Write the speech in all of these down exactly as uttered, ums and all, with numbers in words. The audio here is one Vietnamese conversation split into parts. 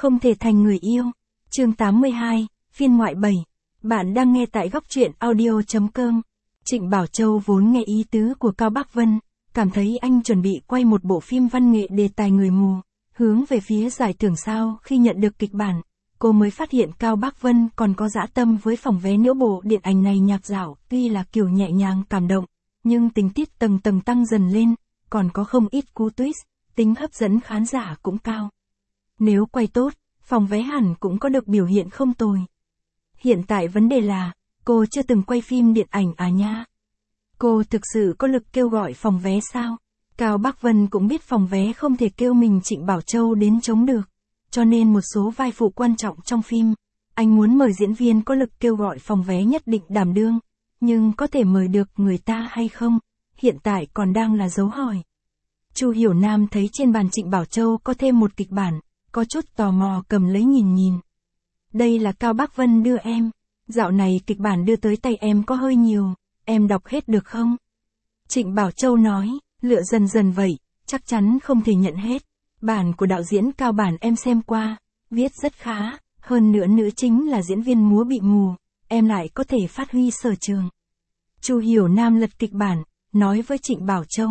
Không thể thành người yêu. Chương tám mươi hai, phiên ngoại bảy. Bạn đang nghe tại góc truyện audio chấm com. Trịnh Bảo Châu vốn nghe ý tứ của Cao Bắc Vân, cảm thấy anh chuẩn bị quay một bộ phim văn nghệ đề tài người mù, hướng về phía giải thưởng sao. Khi nhận được kịch bản, cô mới phát hiện Cao Bắc Vân còn có dã tâm với phòng vé nữa. Bộ điện ảnh này nhạc dạo, tuy là kiểu nhẹ nhàng cảm động, nhưng tình tiết tầng tầng tăng dần lên, còn có không ít cú twist, tính hấp dẫn khán giả cũng cao. Nếu quay tốt, phòng vé hẳn cũng có được biểu hiện không tồi. Hiện tại vấn đề là, cô chưa từng quay phim điện ảnh à nha. Cô thực sự có lực kêu gọi phòng vé sao? Cao Bắc Vân cũng biết phòng vé không thể kêu mình Trịnh Bảo Châu đến chống được, cho nên một số vai phụ quan trọng trong phim, anh muốn mời diễn viên có lực kêu gọi phòng vé nhất định đảm đương, nhưng có thể mời được người ta hay không, hiện tại còn đang là dấu hỏi. Chu Hiểu Nam thấy trên bàn Trịnh Bảo Châu có thêm một kịch bản, có chút tò mò cầm lấy nhìn nhìn. Đây là Cao Bắc Vân đưa em, dạo này kịch bản đưa tới tay em có hơi nhiều, em đọc hết được không? Trịnh Bảo Châu nói, lựa dần dần vậy, chắc chắn không thể nhận hết. Bản của đạo diễn Cao bản em xem qua, viết rất khá, hơn nữa nữ chính là diễn viên múa bị mù, em lại có thể phát huy sở trường. Chu Hiểu Nam lật kịch bản, nói với Trịnh Bảo Châu.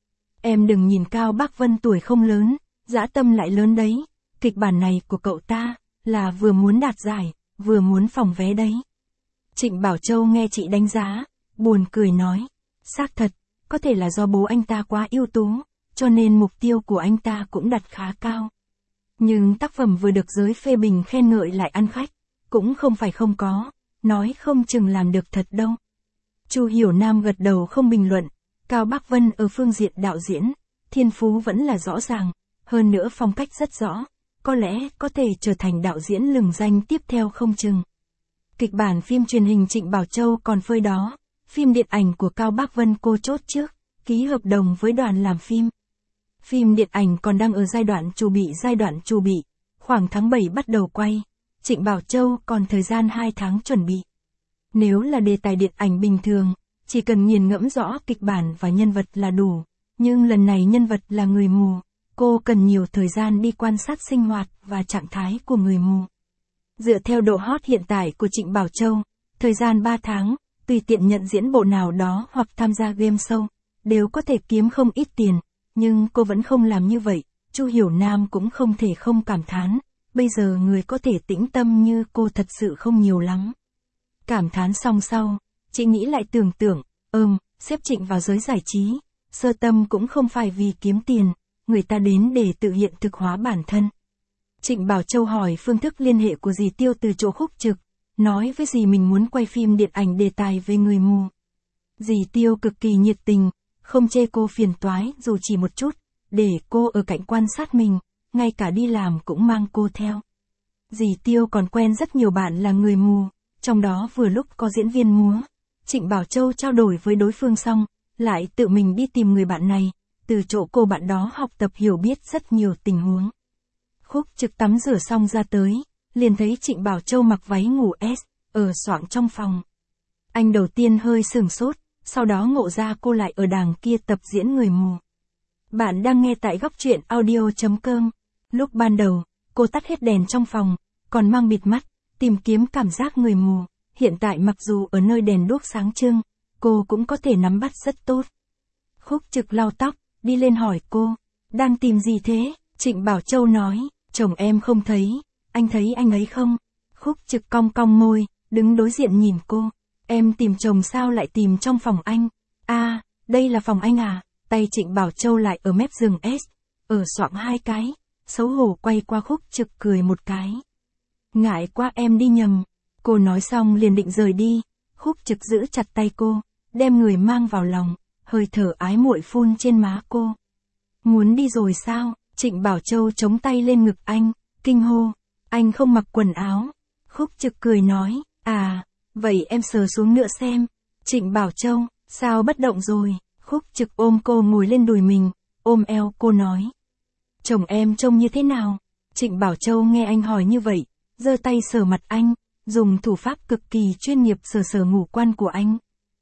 Em đừng nhìn Cao Bắc Vân tuổi không lớn, dã tâm lại lớn đấy, kịch bản này của cậu ta, là vừa muốn đạt giải, vừa muốn phòng vé đấy. Trịnh Bảo Châu nghe chị đánh giá, buồn cười nói, xác thật, có thể là do bố anh ta quá ưu tú, cho nên mục tiêu của anh ta cũng đặt khá cao. Nhưng tác phẩm vừa được giới phê bình khen ngợi lại ăn khách, cũng không phải không có, nói không chừng làm được thật đâu. Chu Hiểu Nam gật đầu không bình luận, Cao Bắc Vân ở phương diện đạo diễn, thiên phú vẫn là rõ ràng, hơn nữa phong cách rất rõ, có lẽ có thể trở thành đạo diễn lừng danh tiếp theo không chừng. Kịch bản phim truyền hình Trịnh Bảo Châu còn phơi đó, phim điện ảnh của Cao Bắc Vân cô chốt trước, ký hợp đồng với đoàn làm phim. Phim điện ảnh còn đang ở giai đoạn chuẩn bị giai đoạn chuẩn bị, khoảng tháng bảy bắt đầu quay, Trịnh Bảo Châu còn thời gian hai tháng chuẩn bị. Nếu là đề tài điện ảnh bình thường, chỉ cần nghiền ngẫm rõ kịch bản và nhân vật là đủ, nhưng lần này nhân vật là người mù, cô cần nhiều thời gian đi quan sát sinh hoạt và trạng thái của người mù. Dựa theo độ hot hiện tại của Trịnh Bảo Châu, thời gian ba tháng, tùy tiện nhận diễn bộ nào đó hoặc tham gia game show, đều có thể kiếm không ít tiền, nhưng cô vẫn không làm như vậy. Chu Hiểu Nam cũng không thể không cảm thán, bây giờ người có thể tĩnh tâm như cô thật sự không nhiều lắm. Cảm thán xong sau, chị nghĩ lại tưởng tượng, ừm, xếp Trịnh vào giới giải trí, sơ tâm cũng không phải vì kiếm tiền, người ta đến để tự hiện thực hóa bản thân. Trịnh Bảo Châu hỏi phương thức liên hệ của dì Tiêu từ chỗ Khúc Trực, nói với dì mình muốn quay phim điện ảnh đề tài về người mù. Dì Tiêu cực kỳ nhiệt tình, không chê cô phiền toái dù chỉ một chút, để cô ở cạnh quan sát mình, ngay cả đi làm cũng mang cô theo. Dì Tiêu còn quen rất nhiều bạn là người mù, trong đó vừa lúc có diễn viên múa. Trịnh Bảo Châu trao đổi với đối phương xong, lại tự mình đi tìm người bạn này, từ chỗ cô bạn đó học tập hiểu biết rất nhiều tình huống. Khúc Trực tắm rửa xong ra tới, liền thấy Trịnh Bảo Châu mặc váy ngủ S, ở xoạng trong phòng. Anh đầu tiên hơi sửng sốt, sau đó ngộ ra cô lại ở đàng kia tập diễn người mù. Bạn đang nghe tại góc truyện audio chấm com. Lúc ban đầu, cô tắt hết đèn trong phòng, còn mang bịt mắt, tìm kiếm cảm giác người mù. Hiện tại mặc dù ở nơi đèn đuốc sáng trưng, cô cũng có thể nắm bắt rất tốt. Khúc Trực lau tóc, đi lên hỏi cô, đang tìm gì thế? Trịnh Bảo Châu nói, chồng em không thấy, anh thấy anh ấy không? Khúc Trực cong cong môi, đứng đối diện nhìn cô, em tìm chồng sao lại tìm trong phòng anh? À, đây là phòng anh à? Tay Trịnh Bảo Châu lại ở mép giường S, ở xoạng hai cái, xấu hổ quay qua Khúc Trực cười một cái. Ngại quá em đi nhầm. Cô nói xong liền định rời đi, Khúc Trực giữ chặt tay cô, đem người mang vào lòng, hơi thở ái muội phun trên má cô. Muốn đi rồi sao? Trịnh Bảo Châu chống tay lên ngực anh, kinh hô, anh không mặc quần áo. Khúc Trực cười nói, à, vậy em sờ xuống nữa xem. Trịnh Bảo Châu, sao bất động rồi? Khúc Trực ôm cô ngồi lên đùi mình, ôm eo cô nói. Chồng em trông như thế nào? Trịnh Bảo Châu nghe anh hỏi như vậy, giơ tay sờ mặt anh, dùng thủ pháp cực kỳ chuyên nghiệp sờ sờ ngũ quan của anh.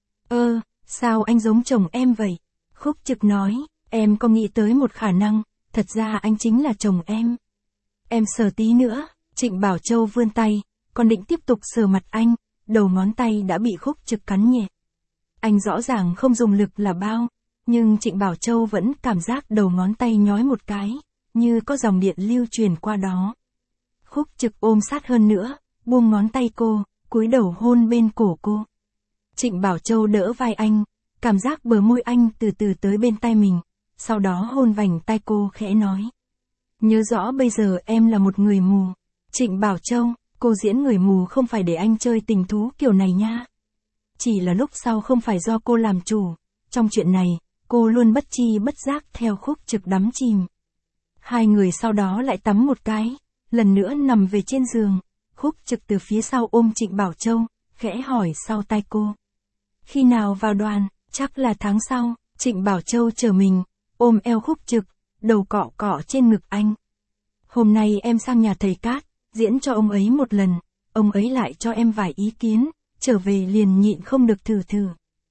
Ơ, sao anh giống chồng em vậy? Khúc Trực nói, em có nghĩ tới một khả năng, thật ra anh chính là chồng em. em sờ tí nữa. Trịnh Bảo Châu vươn tay, còn định tiếp tục sờ mặt anh, đầu ngón tay đã bị Khúc Trực cắn nhẹ. Anh rõ ràng không dùng lực là bao, nhưng Trịnh Bảo Châu vẫn cảm giác đầu ngón tay nhói một cái, như có dòng điện lưu truyền qua đó. Khúc Trực ôm sát hơn nữa, buông ngón tay cô, cúi đầu hôn bên cổ cô. Trịnh Bảo Châu đỡ vai anh, cảm giác bờ môi anh từ từ tới bên tai mình, sau đó hôn vành tai cô khẽ nói. Nhớ rõ bây giờ em là một người mù. Trịnh Bảo Châu, cô diễn người mù không phải để anh chơi tình thú kiểu này nha. Chỉ là lúc sau không phải do cô làm chủ, trong chuyện này, cô luôn bất chi bất giác theo Khúc Trực đắm chìm. Hai người sau đó lại tắm một cái, lần nữa nằm về trên giường, Khúc Trực từ phía sau ôm Trịnh Bảo Châu, khẽ hỏi sau tai cô. Khi nào vào đoàn? Chắc là tháng sau. Trịnh Bảo Châu chờ mình, ôm eo Khúc Trực, đầu cọ cọ trên ngực anh. Hôm nay em sang nhà thầy Cát, diễn cho ông ấy một lần, ông ấy lại cho em vài ý kiến, trở về liền nhịn không được thử thử.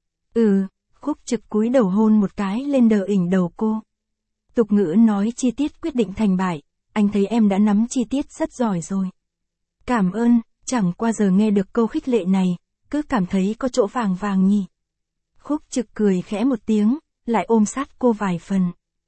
Ừ, Khúc Trực cúi đầu hôn một cái lên đờ ỉnh đầu cô. Tục ngữ nói chi tiết quyết định thành bại, anh thấy em đã nắm chi tiết rất giỏi rồi. Cảm ơn, chẳng qua giờ nghe được câu khích lệ này, cứ cảm thấy có chỗ vàng vàng nhỉ. Khúc Trực cười khẽ một tiếng, lại ôm sát cô vài phần.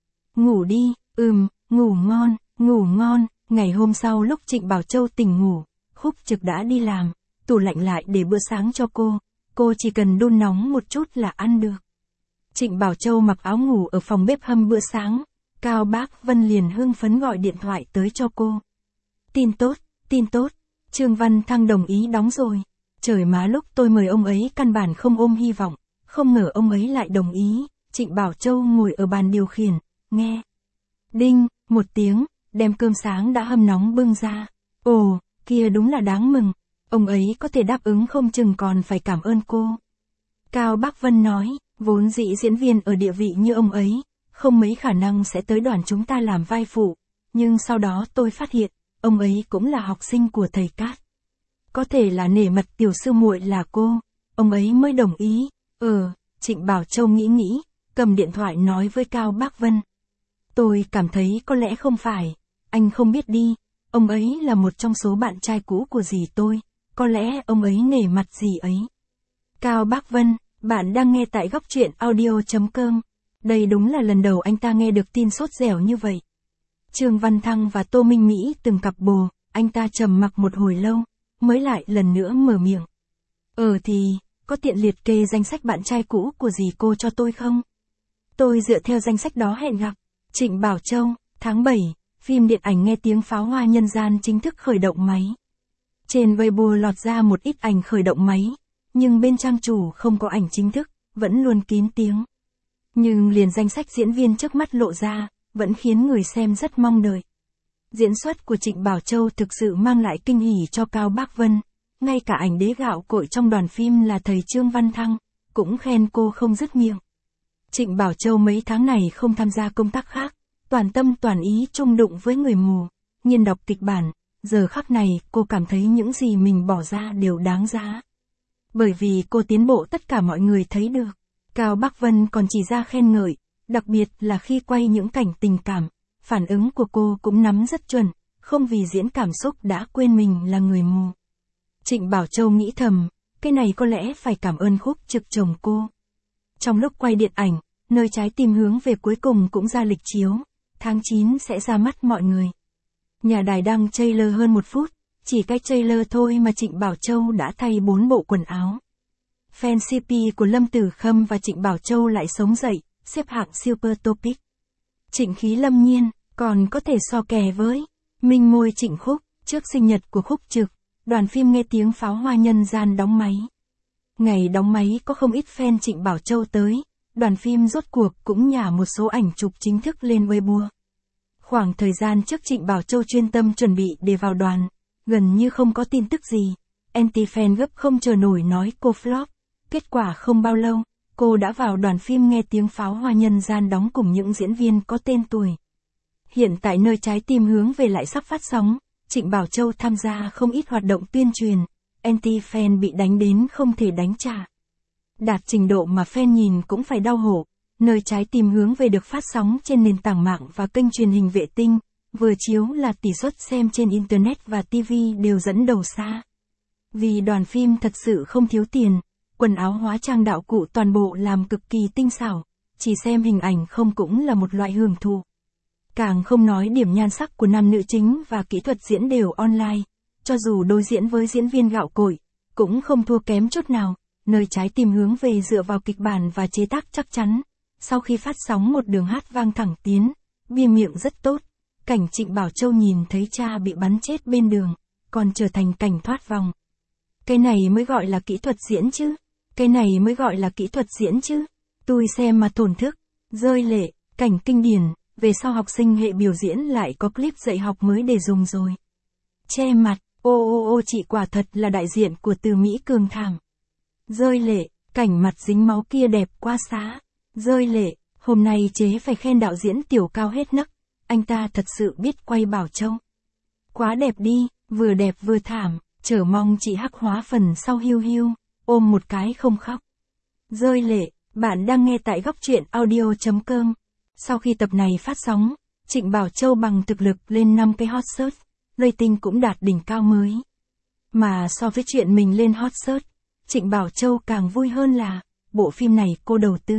Ngủ đi, ừm, ngủ ngon, ngủ ngon. Ngày hôm sau lúc Trịnh Bảo Châu tỉnh ngủ, Khúc Trực đã đi làm, tủ lạnh lại để bữa sáng cho cô, cô chỉ cần đun nóng một chút là ăn được. Trịnh Bảo Châu mặc áo ngủ ở phòng bếp hâm bữa sáng, Cao Bác Vân liền hưng phấn gọi điện thoại tới cho cô. Tin tốt, tin tốt, Trương Văn Thăng đồng ý đóng rồi. Trời má lúc tôi mời ông ấy căn bản không ôm hy vọng, không ngờ ông ấy lại đồng ý. Trịnh Bảo Châu ngồi ở bàn điều khiển, nghe. Đinh, một tiếng, đem cơm sáng đã hâm nóng bưng ra. Ồ, kia đúng là đáng mừng, ông ấy có thể đáp ứng không chừng còn phải cảm ơn cô. Cao Bác Vân nói, vốn dĩ diễn viên ở địa vị như ông ấy, không mấy khả năng sẽ tới đoàn chúng ta làm vai phụ, nhưng sau đó tôi phát hiện, ông ấy cũng là học sinh của thầy Cát. Có thể là nể mặt tiểu sư muội là cô, ông ấy mới đồng ý. Ừ, Trịnh Bảo Châu nghĩ nghĩ, cầm điện thoại nói với Cao Bác Vân. Tôi cảm thấy có lẽ không phải, anh không biết đi, ông ấy là một trong số bạn trai cũ của dì tôi, có lẽ ông ấy nể mặt dì ấy. Cao Bác Vân, bạn đang nghe tại góc truyện audio chấm com. Đây đúng là lần đầu anh ta nghe được tin sốt dẻo như vậy. Trương Văn Thăng và Tô Minh Mỹ từng cặp bồ, anh ta trầm mặc một hồi lâu, mới lại lần nữa mở miệng. Ờ thì, có tiện liệt kê danh sách bạn trai cũ của dì cô cho tôi không? Tôi dựa theo danh sách đó hẹn gặp. Trịnh Bảo Châu, tháng bảy, phim điện ảnh Nghe Tiếng Pháo Hoa Nhân Gian chính thức khởi động máy. Trên Weibo lọt ra một ít ảnh khởi động máy, nhưng bên trang chủ không có ảnh chính thức, vẫn luôn kín tiếng. Nhưng liền danh sách diễn viên trước mắt lộ ra, vẫn khiến người xem rất mong đợi. Diễn xuất của Trịnh Bảo Châu thực sự mang lại kinh hỉ cho Cao Bác Vân, ngay cả ảnh đế gạo cội trong đoàn phim là thầy Trương Văn Thăng, cũng khen cô không dứt miệng. Trịnh Bảo Châu mấy tháng này không tham gia công tác khác, toàn tâm toàn ý chung đụng với người mù, nhiên đọc kịch bản, giờ khắc này cô cảm thấy những gì mình bỏ ra đều đáng giá. Bởi vì cô tiến bộ tất cả mọi người thấy được. Cao Bác Vân còn chỉ ra khen ngợi, đặc biệt là khi quay những cảnh tình cảm, phản ứng của cô cũng nắm rất chuẩn, không vì diễn cảm xúc đã quên mình là người mù. Trịnh Bảo Châu nghĩ thầm, cái này có lẽ phải cảm ơn Khúc Trực chồng cô. Trong lúc quay điện ảnh, Nơi Trái Tim Hướng Về cuối cùng cũng ra lịch chiếu, tháng chín sẽ ra mắt mọi người. Nhà đài đăng trailer hơn một phút, chỉ cách trailer thôi mà Trịnh Bảo Châu đã thay bốn bộ quần áo. Fan xê pê của Lâm Tử Khâm và Trịnh Bảo Châu lại sống dậy, xếp hạng Super Topic. Trịnh khí lâm nhiên, còn có thể so kè với Minh Môi Trịnh Khúc, trước sinh nhật của Khúc Trực, đoàn phim Nghe Tiếng Pháo Hoa Nhân Gian đóng máy. Ngày đóng máy có không ít fan Trịnh Bảo Châu tới, đoàn phim rốt cuộc cũng nhả một số ảnh chụp chính thức lên Weibo. Khoảng thời gian trước Trịnh Bảo Châu chuyên tâm chuẩn bị để vào đoàn, gần như không có tin tức gì, anti-fan gấp không chờ nổi nói cô flop. Kết quả không bao lâu, cô đã vào đoàn phim Nghe Tiếng Pháo Hoa Nhân Gian đóng cùng những diễn viên có tên tuổi. Hiện tại Nơi Trái Tim Hướng Về lại sắp phát sóng, Trịnh Bảo Châu tham gia không ít hoạt động tuyên truyền, anti-fan bị đánh đến không thể đánh trả. Đạt trình độ mà fan nhìn cũng phải đau hổ, Nơi Trái Tim Hướng Về được phát sóng trên nền tảng mạng và kênh truyền hình vệ tinh, vừa chiếu là tỷ suất xem trên Internet và ti vi đều dẫn đầu xa. Vì đoàn phim thật sự không thiếu tiền, quần áo hóa trang đạo cụ toàn bộ làm cực kỳ tinh xảo, chỉ xem hình ảnh không cũng là một loại hưởng thụ. Càng không nói điểm nhan sắc của nam nữ chính và kỹ thuật diễn đều online, cho dù đối diễn với diễn viên gạo cội, cũng không thua kém chút nào, nơi trái tim hướng về dựa vào kịch bản và chế tác chắc chắn. Sau khi phát sóng một đường hát vang thẳng tiến, bia miệng rất tốt, cảnh Trịnh Bảo Châu nhìn thấy cha bị bắn chết bên đường, còn trở thành cảnh thoát vòng. Cái này mới gọi là kỹ thuật diễn chứ, cái này mới gọi là kỹ thuật diễn chứ, tôi xem mà thổn thức, rơi lệ, cảnh kinh điển, về sau học sinh hệ biểu diễn lại có clip dạy học mới để dùng rồi. Che mặt, ô ô ô chị quả thật là đại diện của từ Mỹ cường thảm. Rơi lệ, cảnh mặt dính máu kia đẹp quá xá. Rơi lệ, hôm nay chế phải khen đạo diễn Tiểu Cao hết nấc, anh ta thật sự biết quay Bảo Châu. Quá đẹp đi, vừa đẹp vừa thảm, chờ mong chị hắc hóa phần sau hiu hiu, ôm một cái không khóc. Rơi lệ, bạn đang nghe tại góc truyện audio chấm com. Sau khi tập này phát sóng, Trịnh Bảo Châu bằng thực lực lên năm cái hot search, rating cũng đạt đỉnh cao mới. Mà so với chuyện mình lên hot search, Trịnh Bảo Châu càng vui hơn là, bộ phim này cô đầu tư.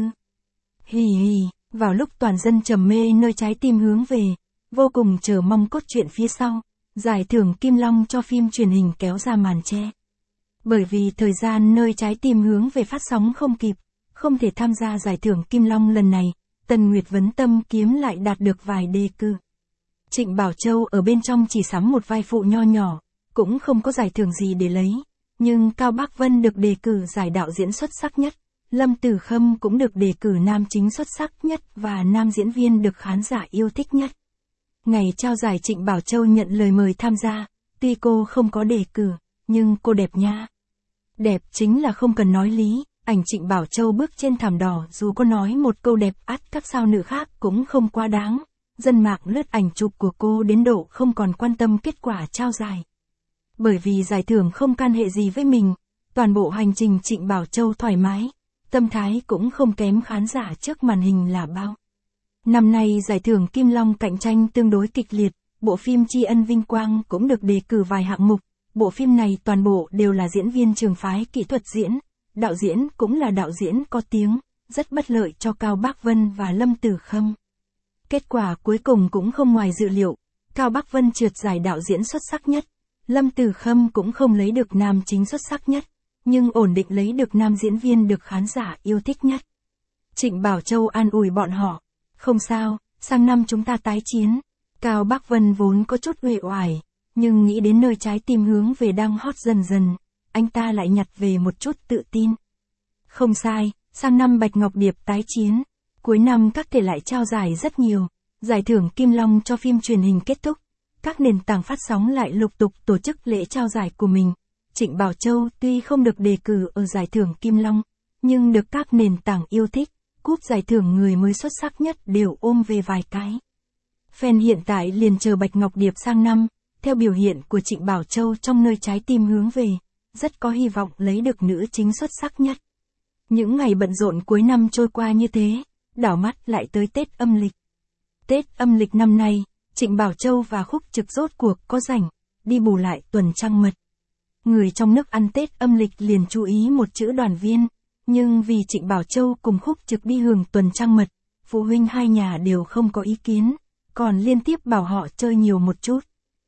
Hì hì, vào lúc toàn dân trầm mê nơi trái tim hướng về, vô cùng chờ mong cốt truyện phía sau, giải thưởng Kim Long cho phim truyền hình kéo ra màn che. Bởi vì thời gian nơi trái tim hướng về phát sóng không kịp, không thể tham gia giải thưởng Kim Long lần này, Tần Nguyệt Vấn Tâm Kiếm lại đạt được vài đề cử. Trịnh Bảo Châu ở bên trong chỉ sắm một vai phụ nho nhỏ, cũng không có giải thưởng gì để lấy, nhưng Cao Bác Vân được đề cử giải đạo diễn xuất sắc nhất. Lâm Tử Khâm cũng được đề cử nam chính xuất sắc nhất và nam diễn viên được khán giả yêu thích nhất. Ngày trao giải Trịnh Bảo Châu nhận lời mời tham gia, tuy cô không có đề cử, nhưng cô đẹp nha. Đẹp chính là không cần nói lý, ảnh Trịnh Bảo Châu bước trên thảm đỏ dù có nói một câu đẹp ắt các sao nữ khác cũng không quá đáng. Dân mạng lướt ảnh chụp của cô đến độ không còn quan tâm kết quả trao giải. Bởi vì giải thưởng không can hệ gì với mình, toàn bộ hành trình Trịnh Bảo Châu thoải mái. Tâm thái cũng không kém khán giả trước màn hình là bao. Năm nay giải thưởng Kim Long cạnh tranh tương đối kịch liệt, bộ phim Tri Ân Vinh Quang cũng được đề cử vài hạng mục, bộ phim này toàn bộ đều là diễn viên trường phái kỹ thuật diễn, đạo diễn cũng là đạo diễn có tiếng, rất bất lợi cho Cao Bác Vân và Lâm Tử Khâm. Kết quả cuối cùng cũng không ngoài dự liệu, Cao Bác Vân trượt giải đạo diễn xuất sắc nhất, Lâm Tử Khâm cũng không lấy được nam chính xuất sắc nhất. Nhưng ổn định lấy được nam diễn viên được khán giả yêu thích nhất. Trịnh Bảo Châu an ủi bọn họ, không sao, sang năm chúng ta tái chiến. Cao Bác Vân vốn có chút uể oải, nhưng nghĩ đến nơi trái tim hướng về đang hot dần dần, anh ta lại nhặt về một chút tự tin. Không sai, sang năm Bạch Ngọc Điệp tái chiến, cuối năm các thể lại trao giải rất nhiều, giải thưởng Kim Long cho phim truyền hình kết thúc, các nền tảng phát sóng lại lục tục tổ chức lễ trao giải của mình. Trịnh Bảo Châu tuy không được đề cử ở giải thưởng Kim Long, nhưng được các nền tảng yêu thích, cúp giải thưởng người mới xuất sắc nhất đều ôm về vài cái. Fan hiện tại liền chờ Bạch Ngọc Điệp sang năm, theo biểu hiện của Trịnh Bảo Châu trong nơi trái tim hướng về, rất có hy vọng lấy được nữ chính xuất sắc nhất. Những ngày bận rộn cuối năm trôi qua như thế, đảo mắt lại tới Tết âm lịch. Tết âm lịch năm nay, Trịnh Bảo Châu và Khúc Trực rốt cuộc có rảnh, đi bù lại tuần trăng mật. Người trong nước ăn Tết âm lịch liền chú ý một chữ đoàn viên, nhưng vì Trịnh Bảo Châu cùng Khúc Trực đi hưởng tuần trăng mật, phụ huynh hai nhà đều không có ý kiến, còn liên tiếp bảo họ chơi nhiều một chút.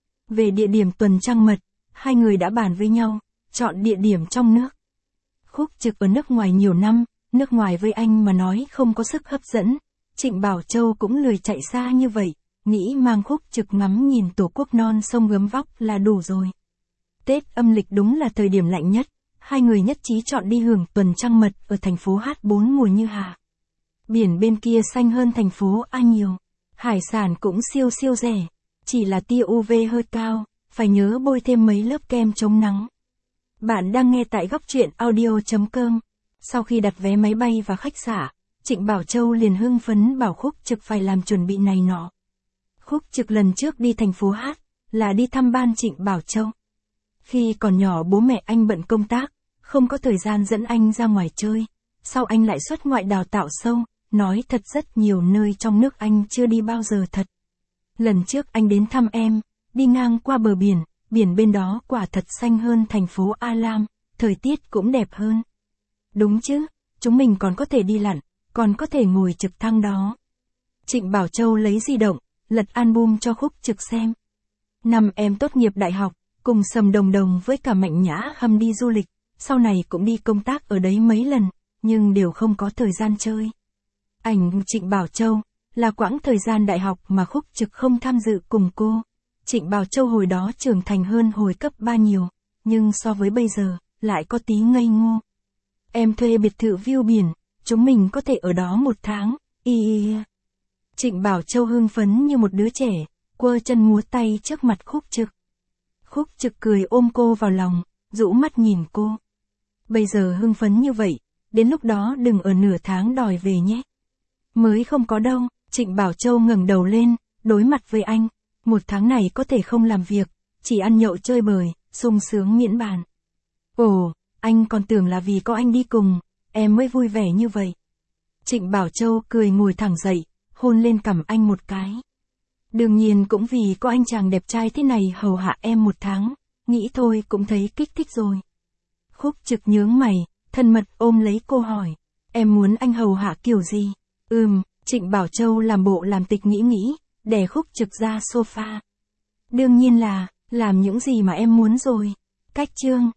Về địa điểm tuần trăng mật, hai người đã bàn với nhau, chọn địa điểm trong nước. Khúc Trực ở nước ngoài nhiều năm, nước ngoài với anh mà nói không có sức hấp dẫn, Trịnh Bảo Châu cũng lười chạy xa như vậy, nghĩ mang Khúc Trực ngắm nhìn tổ quốc non sông gấm vóc là đủ rồi. Tết âm lịch đúng là thời điểm lạnh nhất, hai người nhất trí chọn đi hưởng tuần trăng mật ở thành phố hát bốn mùa Như Hà. Biển bên kia xanh hơn thành phố A nhiều, hải sản cũng siêu siêu rẻ, chỉ là tia u vê hơi cao, phải nhớ bôi thêm mấy lớp kem chống nắng. Bạn đang nghe tại góc truyện audio chấm com. Sau khi đặt vé máy bay và khách sạn, Trịnh Bảo Châu liền hưng phấn bảo Khúc Trực phải làm chuẩn bị này nọ. Khúc Trực lần trước đi thành phố Hát, là đi thăm ban Trịnh Bảo Châu. Khi còn nhỏ bố mẹ anh bận công tác, không có thời gian dẫn anh ra ngoài chơi. Sau anh lại xuất ngoại đào tạo sâu, nói thật rất nhiều nơi trong nước anh chưa đi bao giờ thật. Lần trước anh đến thăm em, đi ngang qua bờ biển, biển bên đó quả thật xanh hơn thành phố A Lam, thời tiết cũng đẹp hơn. Đúng chứ, chúng mình còn có thể đi lặn, còn có thể ngồi trực thăng đó. Trịnh Bảo Châu lấy di động, lật album cho Khúc Trực xem. Năm em tốt nghiệp đại học, cùng Sầm Đồng Đồng với cả Mạnh Nhã Hâm đi du lịch, sau này cũng đi công tác ở đấy mấy lần, nhưng đều không có thời gian chơi. Ảnh Trịnh Bảo Châu là quãng thời gian đại học mà Khúc Trực không tham dự cùng cô. Trịnh Bảo Châu hồi đó trưởng thành hơn hồi cấp ba nhiều, nhưng so với bây giờ, lại có tí ngây ngô. Em thuê biệt thự view biển, chúng mình có thể ở đó một tháng, y. Trịnh Bảo Châu hưng phấn như một đứa trẻ, quơ chân múa tay trước mặt Khúc Trực. Khúc Trực cười ôm cô vào lòng, rũ mắt nhìn cô. Bây giờ hưng phấn như vậy, đến lúc đó đừng ở nửa tháng đòi về nhé. Mới không có đâu, Trịnh Bảo Châu ngẩng đầu lên, đối mặt với anh. Một tháng này có thể không làm việc, chỉ ăn nhậu chơi bời, sung sướng miễn bàn. Ồ, anh còn tưởng là vì có anh đi cùng, em mới vui vẻ như vậy. Trịnh Bảo Châu cười ngồi thẳng dậy, hôn lên cằm anh một cái. Đương nhiên cũng vì có anh chàng đẹp trai thế này hầu hạ em một tháng, nghĩ thôi cũng thấy kích thích rồi. Khúc Trực nhướng mày, thân mật ôm lấy cô hỏi, em muốn anh hầu hạ kiểu gì? Ừm, Trịnh Bảo Châu làm bộ làm tịch nghĩ nghĩ, đè Khúc Trực ra sofa. Đương nhiên là, làm những gì mà em muốn rồi. Cách chương